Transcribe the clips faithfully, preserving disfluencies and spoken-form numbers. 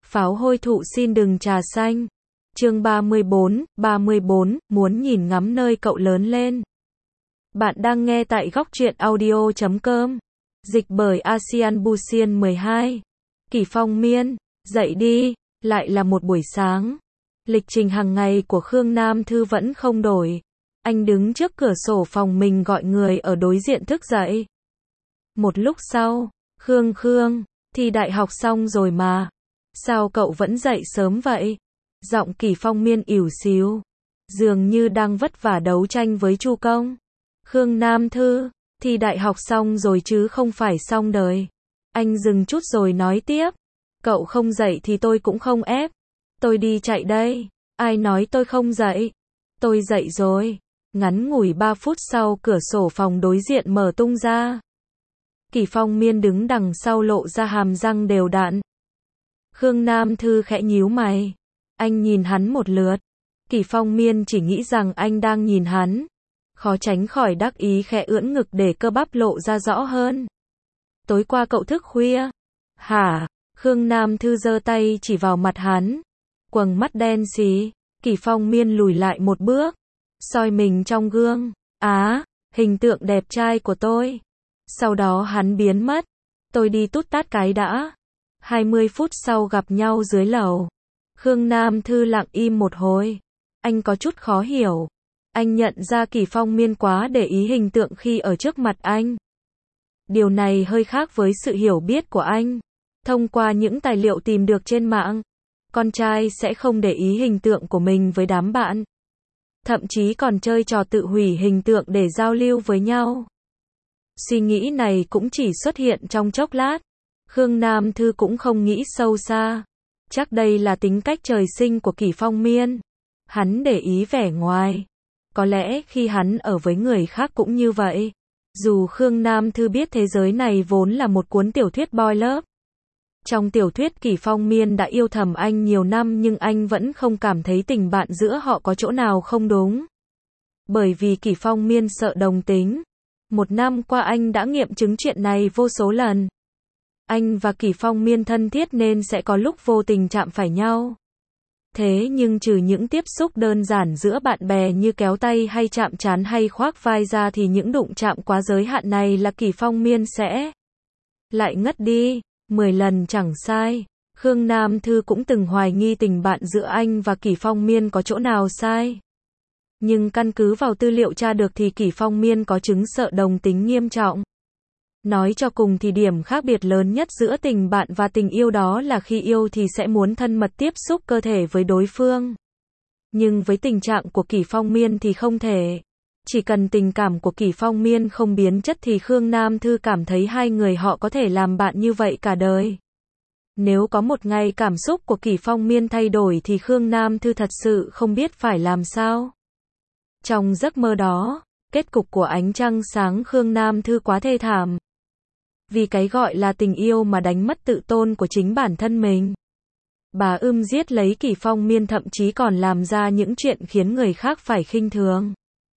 Pháo hôi thụ xin đừng trà xanh. Chương ba mươi bốn, ba mươi bốn, muốn nhìn ngắm nơi cậu lớn lên. Bạn đang nghe tại góc truyện audio chấm com. Dịch bởi Asian Busian mười hai. Kỷ Phong Miên, dậy đi, lại là một buổi sáng. Lịch trình hàng ngày của Khương Nam Thư vẫn không đổi. Anh đứng trước cửa sổ phòng mình gọi người ở đối diện thức dậy. Một lúc sau, Khương Khương, thi đại học xong rồi mà. Sao cậu vẫn dậy sớm vậy? Giọng Kỷ Phong Miên ỉu xìu, dường như đang vất vả đấu tranh với Chu Công. Khương Nam Thư, thi đại học xong rồi chứ không phải xong đời. Anh dừng chút rồi nói tiếp. Cậu không dậy thì tôi cũng không ép. Tôi đi chạy đây. Ai nói tôi không dậy? Tôi dậy rồi. Ngắn ngủi ba phút sau cửa sổ phòng đối diện mở tung ra. Kỷ Phong Miên đứng đằng sau lộ ra hàm răng đều đặn. Khương Nam Thư khẽ nhíu mày. Anh nhìn hắn một lượt. Kỷ Phong Miên chỉ nghĩ rằng anh đang nhìn hắn. Khó tránh khỏi đắc ý khẽ ưỡn ngực để cơ bắp lộ ra rõ hơn. Tối qua cậu thức khuya? Hả? Khương Nam Thư giơ tay chỉ vào mặt hắn. Quầng mắt đen xì. Kỷ Phong Miên lùi lại một bước. Soi mình trong gương. Á, hình tượng đẹp trai của tôi. Sau đó hắn biến mất. Tôi đi tút tát cái đã. hai mươi phút sau gặp nhau dưới lầu. Khương Nam Thư lặng im một hồi. Anh có chút khó hiểu. Anh nhận ra Kỷ Phong Miên quá để ý hình tượng khi ở trước mặt anh. Điều này hơi khác với sự hiểu biết của anh. Thông qua những tài liệu tìm được trên mạng, con trai sẽ không để ý hình tượng của mình với đám bạn. Thậm chí còn chơi trò tự hủy hình tượng để giao lưu với nhau. Suy nghĩ này cũng chỉ xuất hiện trong chốc lát. Khương Nam Thư cũng không nghĩ sâu xa. Chắc đây là tính cách trời sinh của Kỷ Phong Miên. Hắn để ý vẻ ngoài. Có lẽ khi hắn ở với người khác cũng như vậy. Dù Khương Nam Thư biết thế giới này vốn là một cuốn tiểu thuyết boy love. Trong tiểu thuyết Kỷ Phong Miên đã yêu thầm anh nhiều năm nhưng anh vẫn không cảm thấy tình bạn giữa họ có chỗ nào không đúng. Bởi vì Kỷ Phong Miên sợ đồng tính. Một năm qua anh đã nghiệm chứng chuyện này vô số lần. Anh và Kỷ Phong Miên thân thiết nên sẽ có lúc vô tình chạm phải nhau. Thế nhưng trừ những tiếp xúc đơn giản giữa bạn bè như kéo tay hay chạm trán hay khoác vai ra thì những đụng chạm quá giới hạn này là Kỷ Phong Miên sẽ lại ngất đi. Mười lần chẳng sai. Khương Nam Thư cũng từng hoài nghi tình bạn giữa anh và Kỷ Phong Miên có chỗ nào sai. Nhưng căn cứ vào tư liệu tra được thì Kỷ Phong Miên có chứng sợ đồng tính nghiêm trọng. Nói cho cùng thì điểm khác biệt lớn nhất giữa tình bạn và tình yêu đó là khi yêu thì sẽ muốn thân mật tiếp xúc cơ thể với đối phương. Nhưng với tình trạng của Kỷ Phong Miên thì không thể. Chỉ cần tình cảm của Kỷ Phong Miên không biến chất thì Khương Nam Thư cảm thấy hai người họ có thể làm bạn như vậy cả đời. Nếu có một ngày cảm xúc của Kỷ Phong Miên thay đổi thì Khương Nam Thư thật sự không biết phải làm sao. Trong giấc mơ đó, kết cục của ánh trăng sáng Khương Nam Thư quá thê thảm. Vì cái gọi là tình yêu mà đánh mất tự tôn của chính bản thân mình. Bà ưm giết lấy Kỷ Phong Miên thậm chí còn làm ra những chuyện khiến người khác phải khinh thường.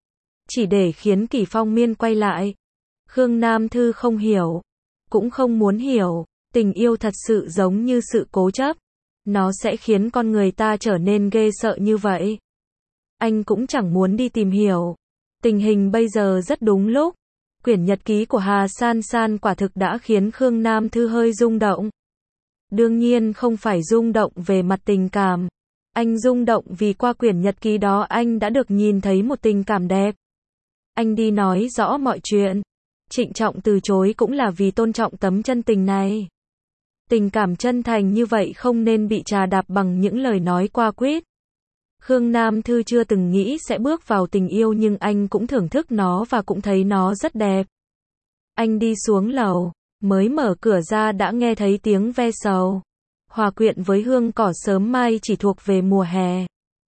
Chỉ để khiến Kỷ Phong Miên quay lại. Khương Nam Thư không hiểu. Cũng không muốn hiểu. Tình yêu thật sự giống như sự cố chấp. Nó sẽ khiến con người ta trở nên ghê sợ như vậy. Anh cũng chẳng muốn đi tìm hiểu. Tình hình bây giờ rất đúng lúc. Quyển nhật ký của Hà San San quả thực đã khiến Khương Nam Thư hơi rung động. Đương nhiên không phải rung động về mặt tình cảm. Anh rung động vì qua quyển nhật ký đó anh đã được nhìn thấy một tình cảm đẹp. Anh đi nói rõ mọi chuyện. Trịnh trọng từ chối cũng là vì tôn trọng tấm chân tình này. Tình cảm chân thành như vậy không nên bị trà đạp bằng những lời nói qua quýt. Khương Nam Thư chưa từng nghĩ sẽ bước vào tình yêu nhưng anh cũng thưởng thức nó và cũng thấy nó rất đẹp. Anh đi xuống lầu, mới mở cửa ra đã nghe thấy tiếng ve sầu. Hòa quyện với hương cỏ sớm mai chỉ thuộc về mùa hè.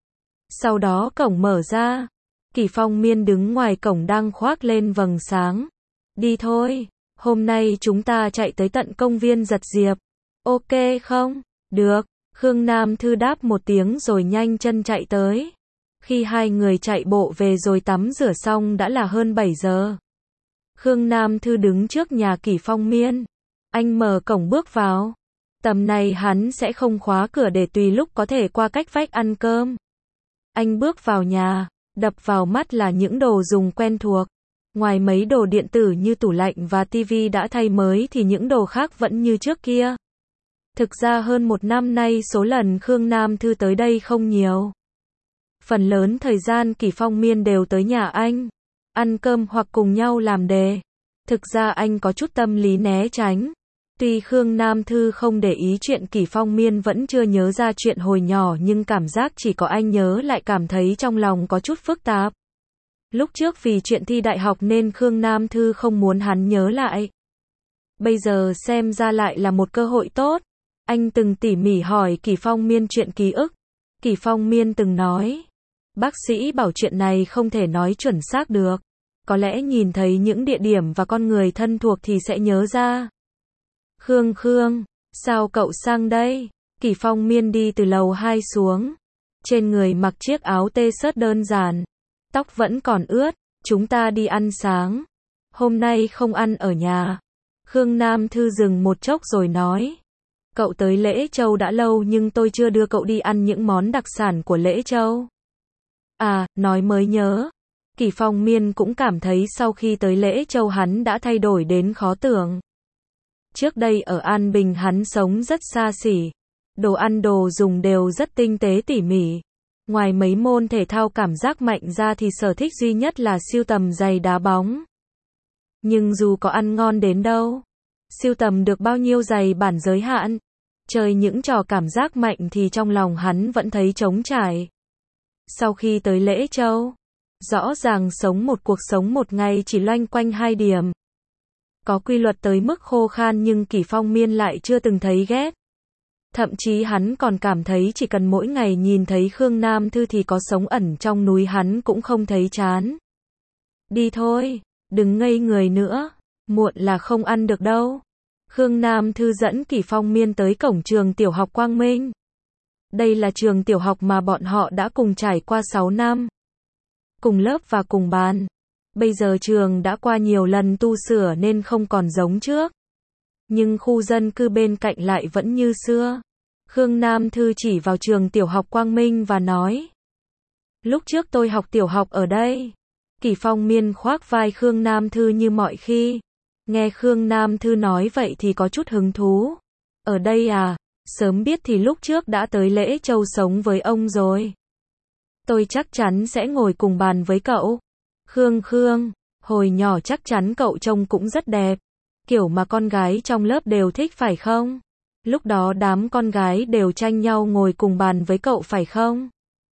Sau đó cổng mở ra. Kỷ Phong Miên đứng ngoài cổng đang khoác lên vầng sáng. Đi thôi, hôm nay chúng ta chạy tới tận công viên Giật Diệp. Ok không? Được. Khương Nam Thư đáp một tiếng rồi nhanh chân chạy tới. Khi hai người chạy bộ về rồi tắm rửa xong đã là hơn bảy giờ. Khương Nam Thư đứng trước nhà Kỷ Phong Miên. Anh mở cổng bước vào. Tầm này hắn sẽ không khóa cửa để tùy lúc có thể qua cách vách ăn cơm. Anh bước vào nhà, đập vào mắt là những đồ dùng quen thuộc. Ngoài mấy đồ điện tử như tủ lạnh và tivi đã thay mới thì những đồ khác vẫn như trước kia. Thực ra hơn một năm nay số lần Khương Nam Thư tới đây không nhiều. Phần lớn thời gian Kỷ Phong Miên đều tới nhà anh, ăn cơm hoặc cùng nhau làm đề. Thực ra anh có chút tâm lý né tránh. Tuy Khương Nam Thư không để ý chuyện Kỷ Phong Miên vẫn chưa nhớ ra chuyện hồi nhỏ nhưng cảm giác chỉ có anh nhớ lại cảm thấy trong lòng có chút phức tạp. Lúc trước vì chuyện thi đại học nên Khương Nam Thư không muốn hắn nhớ lại. Bây giờ xem ra lại là một cơ hội tốt. Anh từng tỉ mỉ hỏi Kỷ Phong Miên chuyện ký ức. Kỷ Phong Miên từng nói, bác sĩ bảo chuyện này không thể nói chuẩn xác được. Có lẽ nhìn thấy những địa điểm và con người thân thuộc thì sẽ nhớ ra. Khương Khương, sao cậu sang đây? Kỷ Phong Miên đi từ lầu hai xuống. Trên người mặc chiếc áo t-shirt đơn giản. Tóc vẫn còn ướt. Chúng ta đi ăn sáng. Hôm nay không ăn ở nhà. Khương Nam Thư dừng một chốc rồi nói. Cậu tới Lễ Châu đã lâu nhưng tôi chưa đưa cậu đi ăn những món đặc sản của Lễ Châu. À, nói mới nhớ. Kỷ Phong Miên cũng cảm thấy sau khi tới Lễ Châu hắn đã thay đổi đến khó tưởng. Trước đây ở An Bình hắn sống rất xa xỉ. Đồ ăn đồ dùng đều rất tinh tế tỉ mỉ. Ngoài mấy môn thể thao cảm giác mạnh ra thì sở thích duy nhất là sưu tầm giày đá bóng. Nhưng dù có ăn ngon đến đâu, sưu tầm được bao nhiêu giày bản giới hạn, chơi những trò cảm giác mạnh thì trong lòng hắn vẫn thấy trống trải. Sau khi tới Lễ Châu, rõ ràng sống một cuộc sống một ngày chỉ loanh quanh hai điểm. Có quy luật tới mức khô khan nhưng Kỷ Phong Miên lại chưa từng thấy ghét. Thậm chí hắn còn cảm thấy chỉ cần mỗi ngày nhìn thấy Khương Nam Thư thì có sống ẩn trong núi hắn cũng không thấy chán. Đi thôi, đừng ngây người nữa, muộn là không ăn được đâu. Khương Nam Thư dẫn Kỷ Phong Miên tới cổng trường tiểu học Quang Minh. Đây là trường tiểu học mà bọn họ đã cùng trải qua sáu năm. Cùng lớp và cùng bàn. Bây giờ trường đã qua nhiều lần tu sửa nên không còn giống trước. Nhưng khu dân cư bên cạnh lại vẫn như xưa. Khương Nam Thư chỉ vào trường tiểu học Quang Minh và nói. Lúc trước tôi học tiểu học ở đây. Kỷ Phong Miên khoác vai Khương Nam Thư như mọi khi. Nghe Khương Nam Thư nói vậy thì có chút hứng thú. Ở đây à, sớm biết thì lúc trước đã tới Lễ Châu sống với ông rồi. Tôi chắc chắn sẽ ngồi cùng bàn với cậu. Khương Khương, hồi nhỏ chắc chắn cậu trông cũng rất đẹp. Kiểu mà con gái trong lớp đều thích phải không? Lúc đó đám con gái đều tranh nhau ngồi cùng bàn với cậu phải không?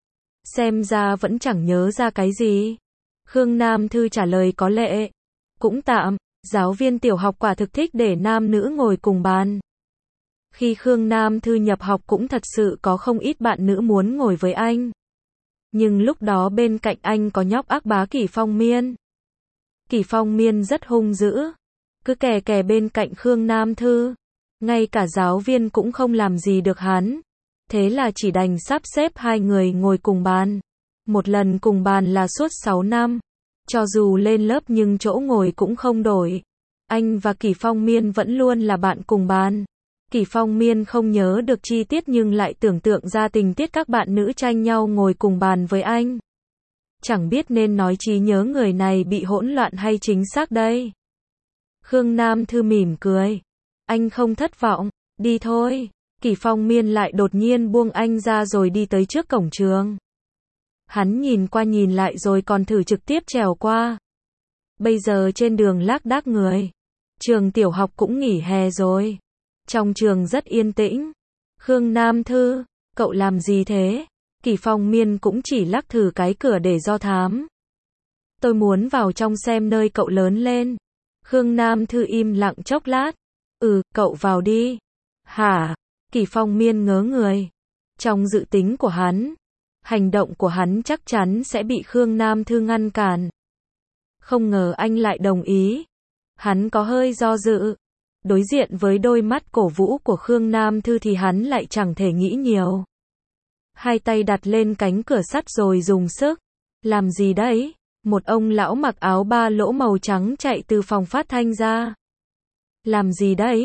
Xem ra vẫn chẳng nhớ ra cái gì. Khương Nam Thư trả lời có lệ. Cũng tạm, giáo viên tiểu học quả thực thích để nam nữ ngồi cùng bàn. Khi Khương Nam Thư nhập học cũng thật sự có không ít bạn nữ muốn ngồi với anh. Nhưng lúc đó bên cạnh anh có nhóc ác bá Kỷ Phong Miên. Kỷ Phong Miên rất hung dữ. Cứ kè kè bên cạnh Khương Nam Thư. Ngay cả giáo viên cũng không làm gì được hắn. Thế là chỉ đành sắp xếp hai người ngồi cùng bàn. Một lần cùng bàn là suốt sáu năm. Cho dù lên lớp nhưng chỗ ngồi cũng không đổi. Anh và Kỷ Phong Miên vẫn luôn là bạn cùng bàn. Kỷ Phong Miên không nhớ được chi tiết nhưng lại tưởng tượng ra tình tiết các bạn nữ tranh nhau ngồi cùng bàn với anh. Chẳng biết nên nói trí nhớ người này bị hỗn loạn hay chính xác đây. Khương Nam Thư mỉm cười. Anh không thất vọng, đi thôi. Kỷ Phong Miên lại đột nhiên buông anh ra rồi đi tới trước cổng trường. Hắn nhìn qua nhìn lại rồi còn thử trực tiếp trèo qua. Bây giờ trên đường lác đác người. Trường tiểu học cũng nghỉ hè rồi. Trong trường rất yên tĩnh. Khương Nam Thư, cậu làm gì thế? Kỷ Phong Miên cũng chỉ lắc thử cái cửa để do thám. Tôi muốn vào trong xem nơi cậu lớn lên. Khương Nam Thư im lặng chốc lát. Ừ, cậu vào đi. Hả? Kỷ Phong Miên ngớ người. Trong dự tính của hắn, hành động của hắn chắc chắn sẽ bị Khương Nam Thư ngăn cản. Không ngờ anh lại đồng ý. Hắn có hơi do dự. Đối diện với đôi mắt cổ vũ của Khương Nam Thư thì hắn lại chẳng thể nghĩ nhiều. Hai tay đặt lên cánh cửa sắt rồi dùng sức. Làm gì đấy? Một ông lão mặc áo ba lỗ màu trắng chạy từ phòng phát thanh ra. Làm gì đấy?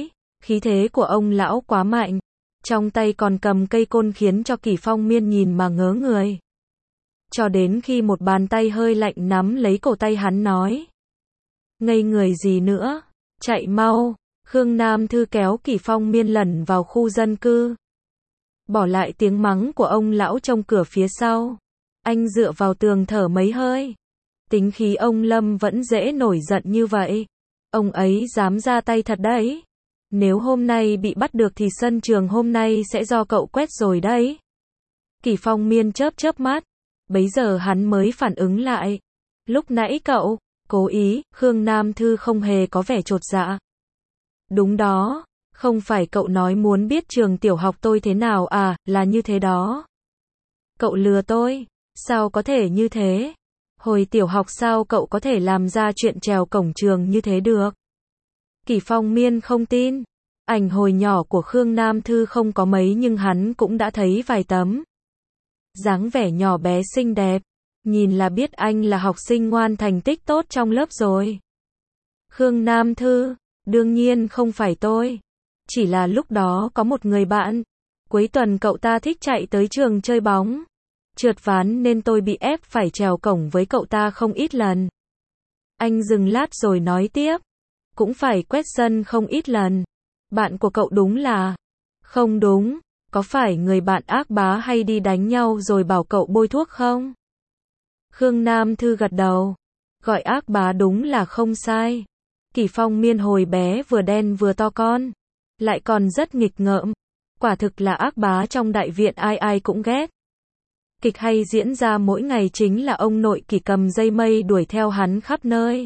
Khí thế của ông lão quá mạnh, trong tay còn cầm cây côn khiến cho Kỷ Phong Miên nhìn mà ngớ người. Cho đến khi một bàn tay hơi lạnh nắm lấy cổ tay hắn nói. Ngây người gì nữa, chạy mau. Khương Nam Thư kéo Kỷ Phong Miên lẩn vào khu dân cư. Bỏ lại tiếng mắng của ông lão trong cửa phía sau. Anh dựa vào tường thở mấy hơi. Tính khí ông Lâm vẫn dễ nổi giận như vậy. Ông ấy dám ra tay thật đấy. Nếu hôm nay bị bắt được thì sân trường hôm nay sẽ do cậu quét rồi đấy. Kỷ Phong Miên chớp chớp mắt. Bấy giờ hắn mới phản ứng lại. Lúc nãy cậu, cố ý, Khương Nam Thư không hề có vẻ chột dạ. Đúng đó, không phải cậu nói muốn biết trường tiểu học tôi thế nào à, là như thế đó. Cậu lừa tôi, sao có thể như thế? Hồi tiểu học sao cậu có thể làm ra chuyện trèo cổng trường như thế được? Kỷ Phong Miên không tin. Ảnh hồi nhỏ của Khương Nam Thư không có mấy nhưng hắn cũng đã thấy vài tấm. Dáng vẻ nhỏ bé xinh đẹp, nhìn là biết anh là học sinh ngoan thành tích tốt trong lớp rồi. Khương Nam Thư, đương nhiên không phải tôi. Chỉ là lúc đó có một người bạn. Cuối tuần cậu ta thích chạy tới trường chơi bóng. Trượt ván nên tôi bị ép phải trèo cổng với cậu ta không ít lần. Anh dừng lát rồi nói tiếp. Cũng phải quét sân không ít lần. Bạn của cậu đúng là... Không đúng, có phải người bạn ác bá hay đi đánh nhau rồi bảo cậu bôi thuốc không? Khương Nam Thư gật đầu. Gọi ác bá đúng là không sai. Kỷ Phong Miên hồi bé vừa đen vừa to con. Lại còn rất nghịch ngợm. Quả thực là ác bá trong đại viện ai ai cũng ghét. Kịch hay diễn ra mỗi ngày chính là ông nội Kỷ cầm dây mây đuổi theo hắn khắp nơi.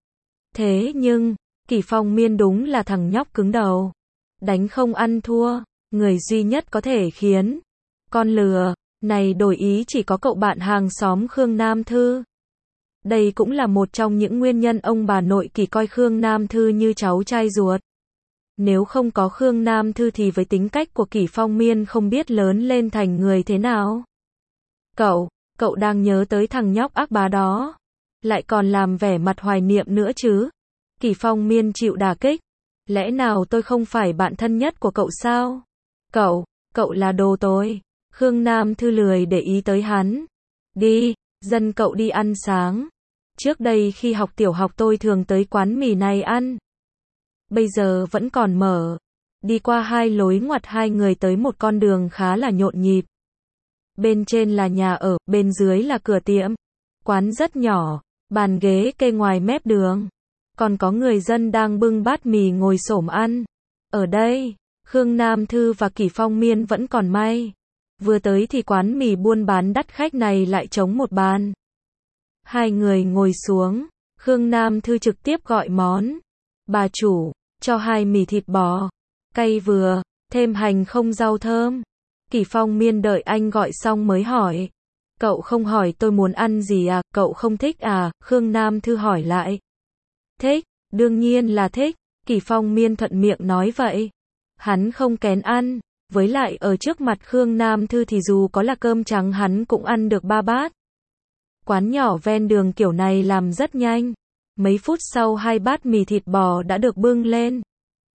Thế nhưng, Kỷ Phong Miên đúng là thằng nhóc cứng đầu. Đánh không ăn thua, người duy nhất có thể khiến con lừa này đổi ý chỉ có cậu bạn hàng xóm Khương Nam Thư. Đây cũng là một trong những nguyên nhân ông bà nội Kỷ coi Khương Nam Thư như cháu trai ruột. Nếu không có Khương Nam Thư thì với tính cách của Kỷ Phong Miên không biết lớn lên thành người thế nào. Cậu, cậu đang nhớ tới thằng nhóc ác bá đó. Lại còn làm vẻ mặt hoài niệm nữa chứ. Kỷ Phong Miên chịu đả kích. Lẽ nào tôi không phải bạn thân nhất của cậu sao? Cậu, cậu là đồ tôi. Khương Nam Thư lười để ý tới hắn. Đi, dân cậu đi ăn sáng. Trước đây khi học tiểu học tôi thường tới quán mì này ăn. Bây giờ vẫn còn mở. Đi qua hai lối ngoặt hai người tới một con đường khá là nhộn nhịp. Bên trên là nhà ở, bên dưới là cửa tiệm. Quán rất nhỏ, bàn ghế kê ngoài mép đường. Còn có người dân đang bưng bát mì ngồi xổm ăn. Ở đây, Khương Nam Thư và Kỷ Phong Miên vẫn còn may. Vừa tới thì quán mì buôn bán đắt khách này lại trống một bàn. Hai người ngồi xuống, Khương Nam Thư trực tiếp gọi món. Bà chủ, cho hai mì thịt bò, cay vừa, thêm hành không rau thơm. Kỷ Phong Miên đợi anh gọi xong mới hỏi. Cậu không hỏi tôi muốn ăn gì à, cậu không thích à, Khương Nam Thư hỏi lại. Thích, đương nhiên là thích, Kỷ Phong Miên thuận miệng nói vậy. Hắn không kén ăn, với lại ở trước mặt Khương Nam Thư thì dù có là cơm trắng hắn cũng ăn được ba bát. Quán nhỏ ven đường kiểu này làm rất nhanh. Mấy phút sau hai bát mì thịt bò đã được bưng lên.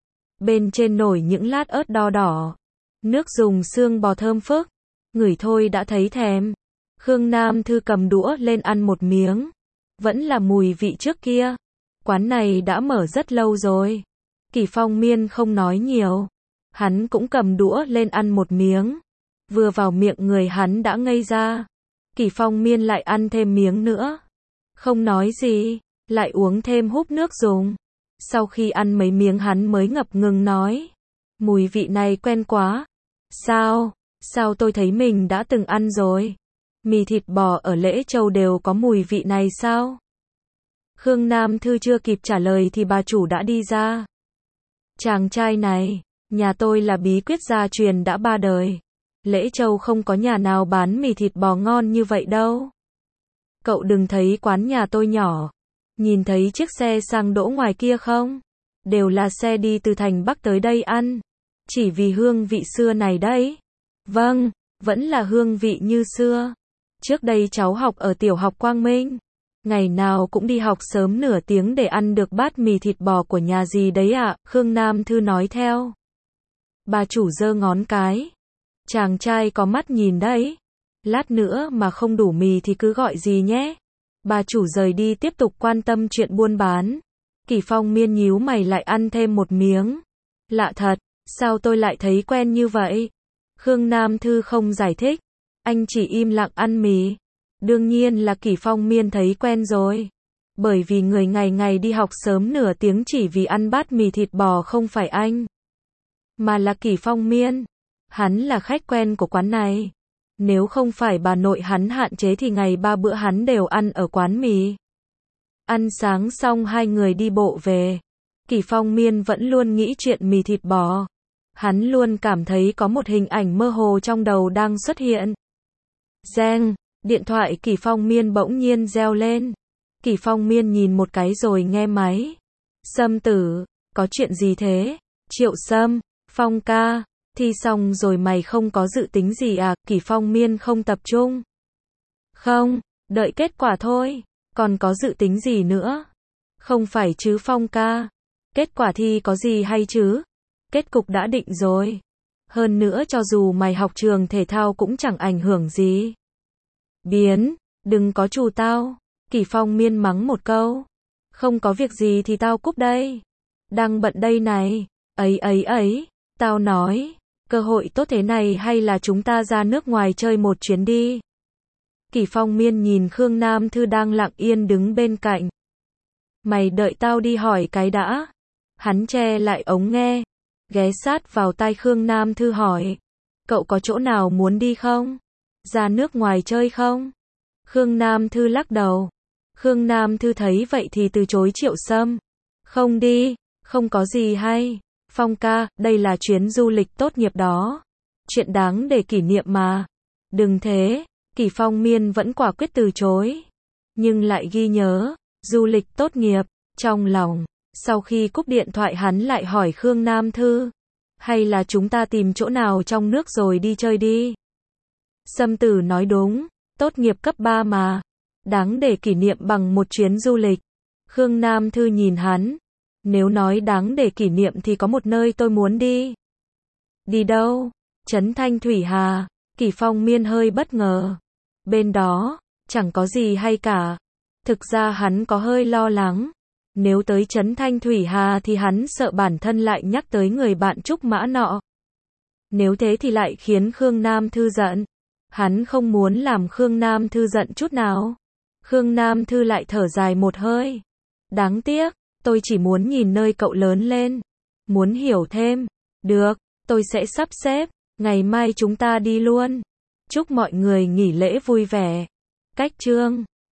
Bên trên nổi những lát ớt đỏ đỏ. Nước dùng xương bò thơm phức. Ngửi thôi đã thấy thèm. Khương Nam Thư cầm đũa lên ăn một miếng. Vẫn là mùi vị trước kia. Quán này đã mở rất lâu rồi. Kỷ Phong Miên không nói nhiều. Hắn cũng cầm đũa lên ăn một miếng. Vừa vào miệng người hắn đã ngây ra. Kỷ Phong Miên lại ăn thêm miếng nữa. Không nói gì, lại uống thêm húp nước dùng. Sau khi ăn mấy miếng hắn mới ngập ngừng nói. Mùi vị này quen quá. Sao? Sao tôi thấy mình đã từng ăn rồi? Mì thịt bò ở Lễ Châu đều có mùi vị này sao? Khương Nam Thư chưa kịp trả lời thì bà chủ đã đi ra. Chàng trai này, nhà tôi là bí quyết gia truyền đã ba đời. Lễ Châu không có nhà nào bán mì thịt bò ngon như vậy đâu. Cậu đừng thấy quán nhà tôi nhỏ. Nhìn thấy chiếc xe sang đỗ ngoài kia không? Đều là xe đi từ thành Bắc tới đây ăn. Chỉ vì hương vị xưa này đấy. Vâng, vẫn là hương vị như xưa. Trước đây cháu học ở tiểu học Quang Minh. Ngày nào cũng đi học sớm nửa tiếng để ăn được bát mì thịt bò của nhà gì đấy ạ, Khương Nam Thư nói theo. Bà chủ giơ ngón cái. Chàng trai có mắt nhìn đấy. Lát nữa mà không đủ mì thì cứ gọi gì nhé. Bà chủ rời đi tiếp tục quan tâm chuyện buôn bán. Kỷ Phong Miên nhíu mày lại ăn thêm một miếng. Lạ thật, sao tôi lại thấy quen như vậy? Khương Nam Thư không giải thích. Anh chỉ im lặng ăn mì. Đương nhiên là Kỷ Phong Miên thấy quen rồi. Bởi vì người ngày ngày đi học sớm nửa tiếng chỉ vì ăn bát mì thịt bò không phải anh, mà là Kỷ Phong Miên. Hắn là khách quen của quán này. Nếu không phải bà nội hắn hạn chế thì ngày ba bữa hắn đều ăn ở quán mì. Ăn sáng xong hai người đi bộ về. Kỷ Phong Miên vẫn luôn nghĩ chuyện mì thịt bò. Hắn luôn cảm thấy có một hình ảnh mơ hồ trong đầu đang xuất hiện. Reng, điện thoại Kỷ Phong Miên bỗng nhiên reo lên. Kỷ Phong Miên nhìn một cái rồi nghe máy. Sâm tử, có chuyện gì thế? Triệu Sâm, Phong ca, thi xong rồi mày không có dự tính gì à? Kỷ Phong Miên không tập trung. Không, đợi kết quả thôi, còn có dự tính gì nữa? Không phải chứ Phong ca, kết quả thi có gì hay chứ? Kết cục đã định rồi. Hơn nữa cho dù mày học trường thể thao cũng chẳng ảnh hưởng gì. Biến, đừng có trù tao. Kỷ Phong Miên mắng một câu. Không có việc gì thì tao cúp đây. Đang bận đây này. Ấy ấy ấy, tao nói, cơ hội tốt thế này hay là chúng ta ra nước ngoài chơi một chuyến đi. Kỷ Phong Miên nhìn Khương Nam Thư đang lặng yên đứng bên cạnh. Mày đợi tao đi hỏi cái đã. Hắn che lại ống nghe, ghé sát vào tai Khương Nam Thư hỏi. Cậu có chỗ nào muốn đi không? Ra nước ngoài chơi không? Khương Nam Thư lắc đầu. Khương Nam Thư thấy vậy thì từ chối Triệu Sâm. Không đi, không có gì hay. Phong ca, đây là chuyến du lịch tốt nghiệp đó. Chuyện đáng để kỷ niệm mà. Đừng thế, Kỷ Phong Miên vẫn quả quyết từ chối. Nhưng lại ghi nhớ, du lịch tốt nghiệp, trong lòng. Sau khi cúp điện thoại hắn lại hỏi Khương Nam Thư. Hay là chúng ta tìm chỗ nào trong nước rồi đi chơi đi. Sâm tử nói đúng, tốt nghiệp cấp ba mà. Đáng để kỷ niệm bằng một chuyến du lịch. Khương Nam Thư nhìn hắn. Nếu nói đáng để kỷ niệm thì có một nơi tôi muốn đi. Đi đâu? Trấn Thanh Thủy Hà. Kỷ Phong Miên hơi bất ngờ. Bên đó, chẳng có gì hay cả. Thực ra hắn có hơi lo lắng. Nếu tới Trấn Thanh Thủy Hà thì hắn sợ bản thân lại nhắc tới người bạn trúc mã nọ. Nếu thế thì lại khiến Khương Nam Thư giận. Hắn không muốn làm Khương Nam Thư giận chút nào. Khương Nam Thư lại thở dài một hơi. Đáng tiếc, tôi chỉ muốn nhìn nơi cậu lớn lên. Muốn hiểu thêm. Được, tôi sẽ sắp xếp. Ngày mai chúng ta đi luôn. Chúc mọi người nghỉ lễ vui vẻ. Cách chương